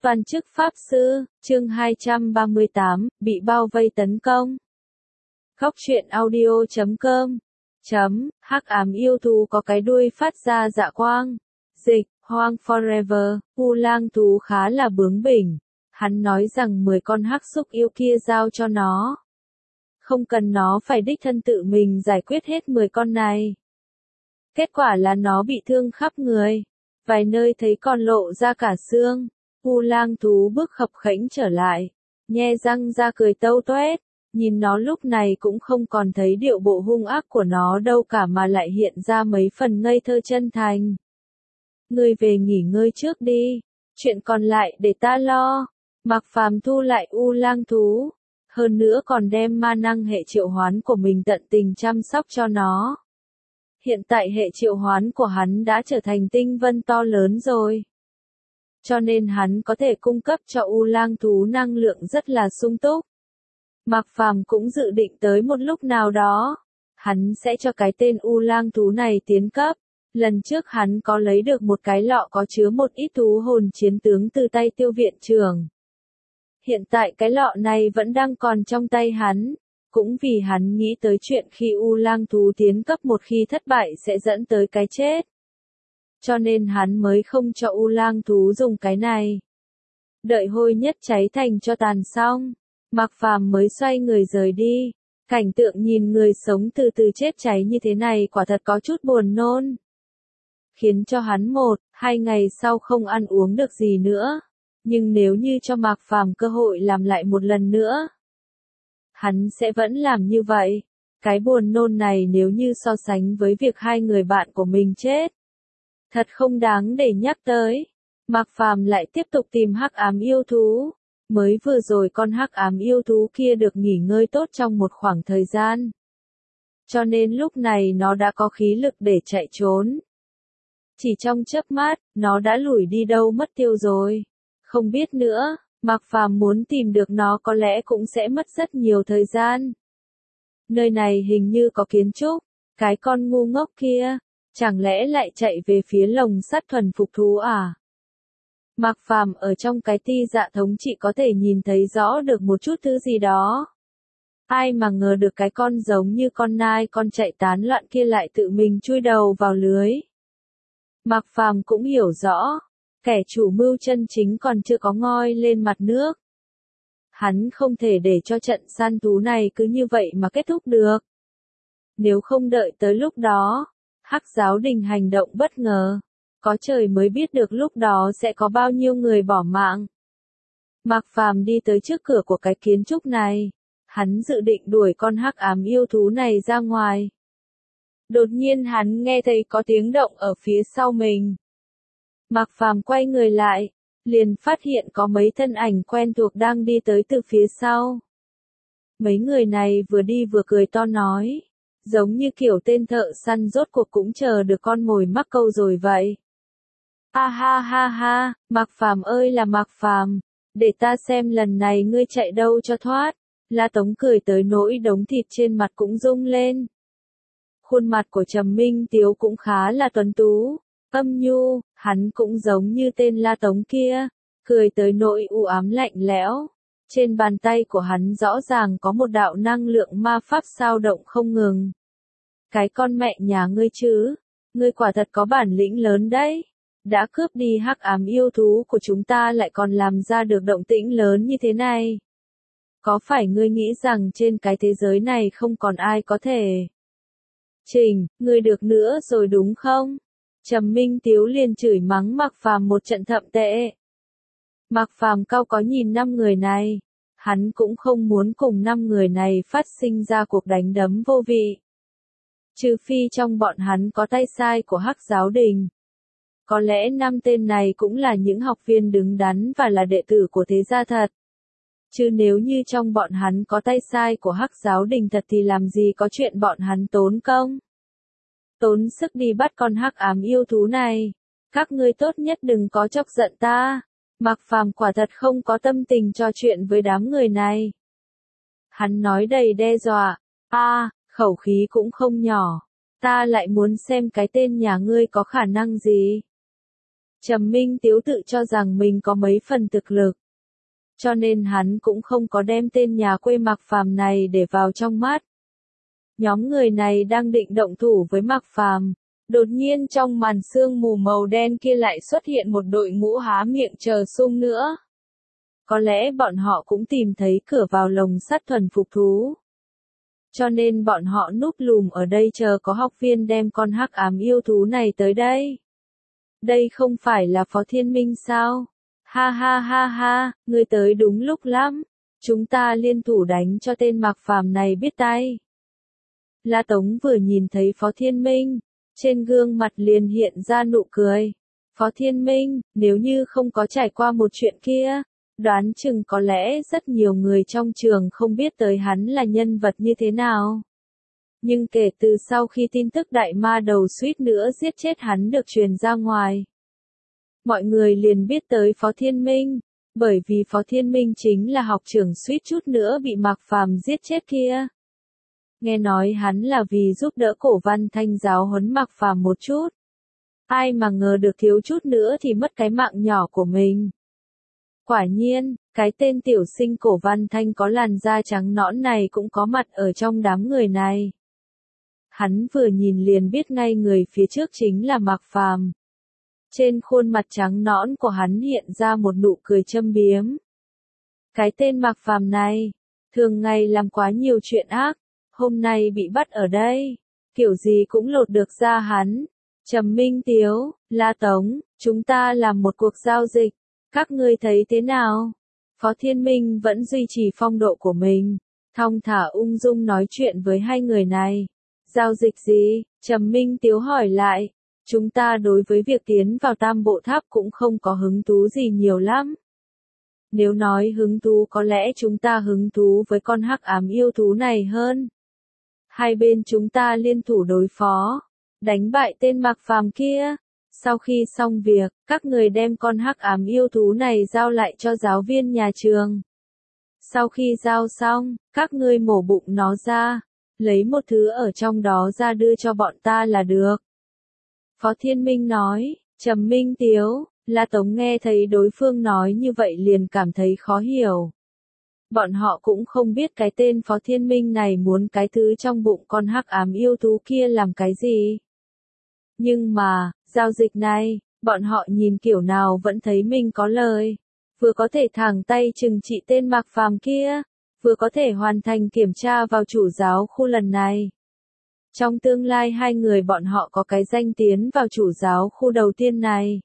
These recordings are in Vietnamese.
Toàn chức Pháp Sư, chương 238, bị bao vây tấn công. Góc truyện audio.com Hắc ám yêu thú có cái đuôi phát ra dạ quang. Dịch, Hoang Forever, U Lang thú khá là bướng bỉnh. Hắn nói rằng 10 con hắc xúc yêu kia giao cho nó. Không cần nó phải đích thân tự mình giải quyết hết 10 con này. Kết quả là nó bị thương khắp người. Vài nơi thấy còn lộ ra cả xương. U Lang thú bước khập khểnh trở lại. Nhe răng ra cười tâu toét. Nhìn nó lúc này cũng không còn thấy điệu bộ hung ác của nó đâu cả mà lại hiện ra mấy phần ngây thơ chân thành. Ngươi về nghỉ ngơi trước đi. Chuyện còn lại để ta lo. Mạc Phàm thu lại U Lang thú. Hơn nữa còn đem ma năng hệ triệu hoán của mình tận tình chăm sóc cho nó. Hiện tại hệ triệu hoán của hắn đã trở thành tinh vân to lớn rồi. Cho nên hắn có thể cung cấp cho U Lang thú năng lượng rất là sung túc. Mạc Phàm cũng dự định tới một lúc nào đó, hắn sẽ cho cái tên U Lang thú này tiến cấp. Lần trước hắn có lấy được một cái lọ có chứa một ít thú hồn chiến tướng từ tay Tiêu viện trưởng. Hiện tại cái lọ này vẫn đang còn trong tay hắn, cũng vì hắn nghĩ tới chuyện khi U Lang thú tiến cấp một khi thất bại sẽ dẫn tới cái chết. Cho nên hắn mới không cho U Lang thú dùng cái này. Đợi hôi nhất cháy thành cho tàn xong, Mạc Phàm mới xoay người rời đi. Cảnh tượng nhìn người sống từ từ chết cháy như thế này quả thật có chút buồn nôn. Khiến cho hắn 1-2 ngày sau không ăn uống được gì nữa. Nhưng nếu như cho Mạc Phàm cơ hội làm lại một lần nữa, hắn sẽ vẫn làm như vậy. Cái buồn nôn này nếu như so sánh với việc hai người bạn của mình chết, thật không đáng để nhắc tới. Mạc Phàm lại tiếp tục tìm hắc ám yêu thú. Mới vừa rồi con hắc ám yêu thú kia được nghỉ ngơi tốt trong một khoảng thời gian. Cho nên lúc này nó đã có khí lực để chạy trốn. Chỉ trong chớp mắt, nó đã lủi đi đâu mất tiêu rồi. Không biết nữa, Mạc Phàm muốn tìm được nó có lẽ cũng sẽ mất rất nhiều thời gian. Nơi này hình như có kiến trúc, cái con ngu ngốc kia, chẳng lẽ lại chạy về phía lồng sắt thuần phục thú à? Mạc Phàm ở trong cái ti dạ thống trị có thể nhìn thấy rõ được một chút thứ gì đó. Ai mà ngờ được cái con giống như con nai con chạy tán loạn kia lại tự mình chui đầu vào lưới. Mạc Phàm cũng hiểu rõ, kẻ chủ mưu chân chính còn chưa có ngoi lên mặt nước. Hắn không thể để cho trận săn thú này cứ như vậy mà kết thúc được. Nếu không đợi tới lúc đó, Hắc giáo đình hành động bất ngờ, có trời mới biết được lúc đó sẽ có bao nhiêu người bỏ mạng. Mạc Phàm đi tới trước cửa của cái kiến trúc này, hắn dự định đuổi con hắc ám yêu thú này ra ngoài. Đột nhiên hắn nghe thấy có tiếng động ở phía sau mình. Mạc Phàm quay người lại, liền phát hiện có mấy thân ảnh quen thuộc đang đi tới từ phía sau. Mấy người này vừa đi vừa cười to nói, giống như kiểu tên thợ săn rốt cuộc cũng chờ được con mồi mắc câu rồi vậy. Ha ha ha ha, Mạc Phàm ơi là Mạc Phàm, để ta xem lần này ngươi chạy đâu cho thoát. La Tống cười tới nỗi đống thịt trên mặt cũng rung lên. Khuôn mặt của Trầm Minh Tiếu cũng khá là tuấn tú, âm nhu, hắn cũng giống như tên La Tống kia, cười tới nỗi u ám lạnh lẽo. Trên bàn tay của hắn rõ ràng có một đạo năng lượng ma pháp sao động không ngừng. Cái con mẹ nhà ngươi chứ, ngươi quả thật có bản lĩnh lớn đấy. Đã cướp đi hắc ám yêu thú của chúng ta lại còn làm ra được động tĩnh lớn như thế này. Có phải ngươi nghĩ rằng trên cái thế giới này không còn ai có thể? Trình, ngươi được nữa rồi đúng không? Trầm Minh Tiếu liền chửi mắng Mạc Phàm một trận thậm tệ. Mạc Phàm cau có nhìn 5 người này. Hắn cũng không muốn cùng 5 người này phát sinh ra cuộc đánh đấm vô vị. Trừ phi trong bọn hắn có tay sai của Hắc giáo đình. Có lẽ 5 tên này cũng là những học viên đứng đắn và là đệ tử của thế gia thật. Chứ nếu như trong bọn hắn có tay sai của Hắc giáo đình thật thì làm gì có chuyện bọn hắn tốn công. Tốn sức đi bắt con hắc ám yêu thú này. Các ngươi tốt nhất đừng có chọc giận ta. Mạc Phàm quả thật không có tâm tình trò chuyện với đám người này. Hắn nói đầy đe dọa. Khẩu khí cũng không nhỏ. Ta lại muốn xem cái tên nhà ngươi có khả năng gì. Trầm Minh Tiếu tự cho rằng mình có mấy phần thực lực. Cho nên hắn cũng không có đem tên nhà quê Mạc Phàm này để vào trong mắt. Nhóm người này đang định động thủ với Mạc Phàm. Đột nhiên trong màn sương mù màu đen kia lại xuất hiện một đội ngũ há miệng chờ sung nữa. Có lẽ bọn họ cũng tìm thấy cửa vào lồng sắt thuần phục thú. Cho nên bọn họ núp lùm ở đây chờ có học viên đem con hắc ám yêu thú này tới đây. Đây không phải là Phó Thiên Minh sao? Ha ha ha ha, ngươi tới đúng lúc lắm. Chúng ta liên thủ đánh cho tên Mạc Phàm này biết tay. La Tống vừa nhìn thấy Phó Thiên Minh, trên gương mặt liền hiện ra nụ cười. Phó Thiên Minh, nếu như không có trải qua một chuyện kia, đoán chừng có lẽ rất nhiều người trong trường không biết tới hắn là nhân vật như thế nào. Nhưng kể từ sau khi tin tức đại ma đầu suýt nữa giết chết hắn được truyền ra ngoài, mọi người liền biết tới Phó Thiên Minh, bởi vì Phó Thiên Minh chính là học trưởng suýt chút nữa bị Mạc Phàm giết chết kia. Nghe nói hắn là vì giúp đỡ Cổ Văn Thanh giáo huấn Mạc Phàm một chút. Ai mà ngờ được thiếu chút nữa thì mất cái mạng nhỏ của mình. Quả nhiên, cái tên tiểu sinh Cổ Văn Thanh có làn da trắng nõn này cũng có mặt ở trong đám người này. Hắn vừa nhìn liền biết ngay người phía trước chính là Mạc Phàm. Trên khuôn mặt trắng nõn của hắn hiện ra một nụ cười châm biếm. Cái tên Mạc Phàm này, thường ngày làm quá nhiều chuyện ác, hôm nay bị bắt ở đây, kiểu gì cũng lột được ra hắn. Trầm Minh Tiếu, La Tống, chúng ta làm một cuộc giao dịch, các ngươi thấy thế nào? Phó Thiên Minh vẫn duy trì phong độ của mình, thong thả ung dung nói chuyện với hai người này. Giao dịch gì? Trầm Minh Tiếu hỏi lại. Chúng ta đối với việc tiến vào Tam Bộ Tháp cũng không có hứng thú gì nhiều lắm. Nếu nói hứng thú có lẽ chúng ta hứng thú với con hắc ám yêu thú này hơn. Hai bên chúng ta liên thủ đối phó, đánh bại tên Mạc Phàm kia. Sau khi xong việc, các người đem con hắc ám yêu thú này giao lại cho giáo viên nhà trường. Sau khi giao xong, các ngươi mổ bụng nó ra, lấy một thứ ở trong đó ra đưa cho bọn ta là được. Phó Thiên Minh nói. Trầm Minh Tiếu, La Tống nghe thấy đối phương nói như vậy liền cảm thấy khó hiểu. Bọn họ cũng không biết cái tên Phó Thiên Minh này muốn cái thứ trong bụng con hắc ám yêu thú kia làm cái gì. Nhưng mà, giao dịch này, bọn họ nhìn kiểu nào vẫn thấy mình có lời. Vừa có thể thẳng tay trừng trị tên Mạc Phàm kia, vừa có thể hoàn thành kiểm tra vào chủ giáo khu lần này. Trong tương lai hai người bọn họ có cái danh tiến vào chủ giáo khu đầu tiên này.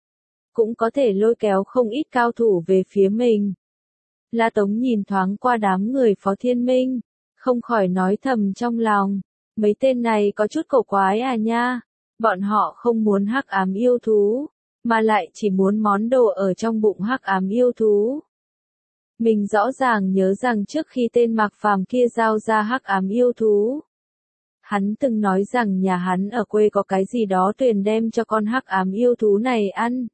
Cũng có thể lôi kéo không ít cao thủ về phía mình. La Tống nhìn thoáng qua đám người Phó Thiên Minh, không khỏi nói thầm trong lòng. Mấy tên này có chút cổ quái à nha. Bọn họ không muốn hắc ám yêu thú, mà lại chỉ muốn món đồ ở trong bụng hắc ám yêu thú. Mình rõ ràng nhớ rằng trước khi tên Mạc Phàm kia giao ra hắc ám yêu thú, hắn từng nói rằng nhà hắn ở quê có cái gì đó tuyền đem cho con hắc ám yêu thú này ăn.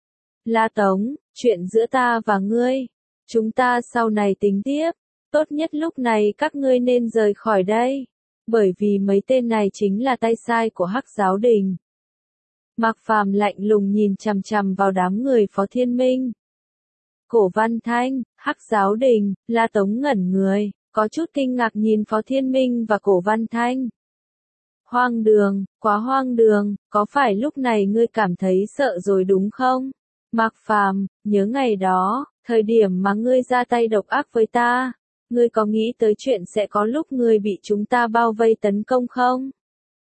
La Tống, chuyện giữa ta và ngươi, chúng ta sau này tính tiếp, tốt nhất lúc này các ngươi nên rời khỏi đây, bởi vì mấy tên này chính là tay sai của Hắc Giáo Đình. Mạc Phàm lạnh lùng nhìn chằm chằm vào đám người Phó Thiên Minh. Cổ Văn Thanh, Hắc Giáo Đình, La Tống ngẩn người, có chút kinh ngạc nhìn Phó Thiên Minh và Cổ Văn Thanh. Hoang đường, quá hoang đường, có phải lúc này ngươi cảm thấy sợ rồi đúng không? Mạc Phàm, nhớ ngày đó, thời điểm mà ngươi ra tay độc ác với ta, ngươi có nghĩ tới chuyện sẽ có lúc ngươi bị chúng ta bao vây tấn công không?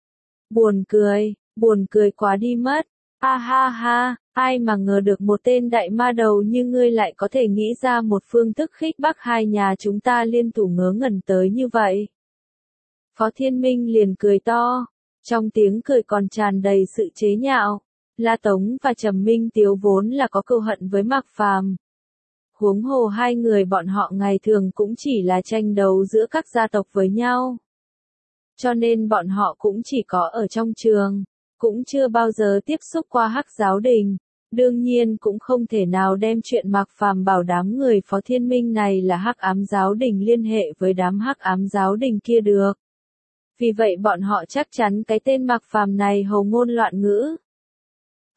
Buồn cười quá đi mất. Ha ha ha, ai mà ngờ được một tên đại ma đầu như ngươi lại có thể nghĩ ra một phương thức khích bác hai nhà chúng ta liên thủ ngớ ngẩn tới như vậy. Phó Thiên Minh liền cười to, trong tiếng cười còn tràn đầy sự chế nhạo. La Tống và Trầm Minh Tiếu vốn là có cừu hận với Mạc Phàm. Huống hồ hai người bọn họ ngày thường cũng chỉ là tranh đấu giữa các gia tộc với nhau. Cho nên bọn họ cũng chỉ có ở trong trường, cũng chưa bao giờ tiếp xúc qua Hắc Giáo Đình. Đương nhiên cũng không thể nào đem chuyện Mạc Phàm bảo đám người Phó Thiên Minh này là Hắc Ám Giáo Đình liên hệ với đám Hắc Ám Giáo Đình kia được. Vì vậy bọn họ chắc chắn cái tên Mạc Phàm này hồ ngôn loạn ngữ.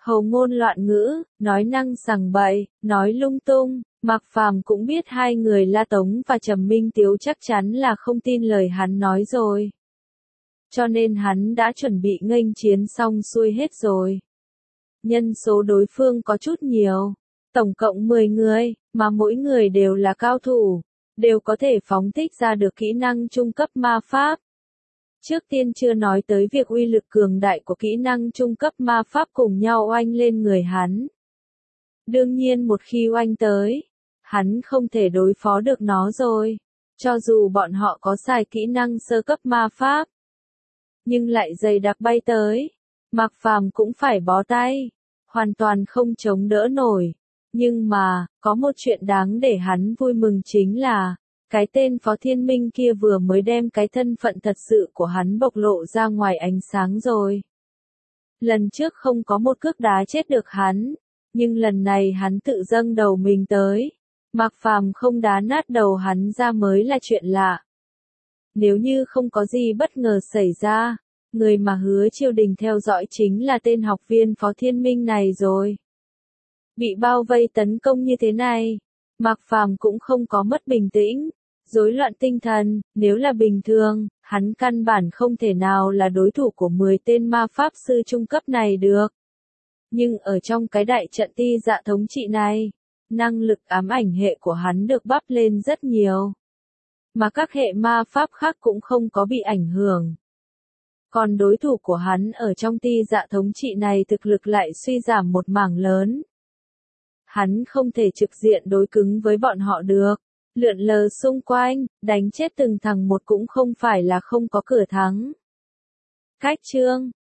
Hầu ngôn loạn ngữ, nói năng sằng bậy, nói lung tung. Mạc Phàm cũng biết hai người La Tống và Trầm Minh Tiếu chắc chắn là không tin lời hắn nói rồi. Cho nên hắn đã chuẩn bị nghênh chiến xong xuôi hết rồi. Nhân số đối phương có chút nhiều, tổng cộng 10 người, mà mỗi người đều là cao thủ, đều có thể phóng thích ra được kỹ năng trung cấp ma pháp. Trước tiên chưa nói tới việc uy lực cường đại của kỹ năng trung cấp ma pháp cùng nhau oanh lên người hắn. Đương nhiên một khi oanh tới, hắn không thể đối phó được nó rồi, cho dù bọn họ có xài kỹ năng sơ cấp ma pháp. Nhưng lại dày đặc bay tới, Mạc Phàm cũng phải bó tay, hoàn toàn không chống đỡ nổi. Nhưng mà, có một chuyện đáng để hắn vui mừng chính là, cái tên Phó Thiên Minh kia vừa mới đem cái thân phận thật sự của hắn bộc lộ ra ngoài ánh sáng rồi. Lần trước không có một cước đá chết được hắn, nhưng lần này hắn tự dâng đầu mình tới. Mạc Phàm không đá nát đầu hắn ra mới là chuyện lạ. Nếu như không có gì bất ngờ xảy ra, người mà Hứa Chiêu Đình theo dõi chính là tên học viên Phó Thiên Minh này rồi. Bị bao vây tấn công như thế này, Mạc Phàm cũng không có mất bình tĩnh, rối loạn tinh thần, nếu là bình thường, hắn căn bản không thể nào là đối thủ của 10 tên ma pháp sư trung cấp này được. Nhưng ở trong cái đại trận Ti Dạ thống trị này, năng lực ám ảnh hệ của hắn được bắp lên rất nhiều. Mà các hệ ma pháp khác cũng không có bị ảnh hưởng. Còn đối thủ của hắn ở trong Ti Dạ thống trị này thực lực lại suy giảm một mảng lớn. Hắn không thể trực diện đối cứng với bọn họ được. Lượn lờ xung quanh, đánh chết từng thằng một cũng không phải là không có cửa thắng. Cách chương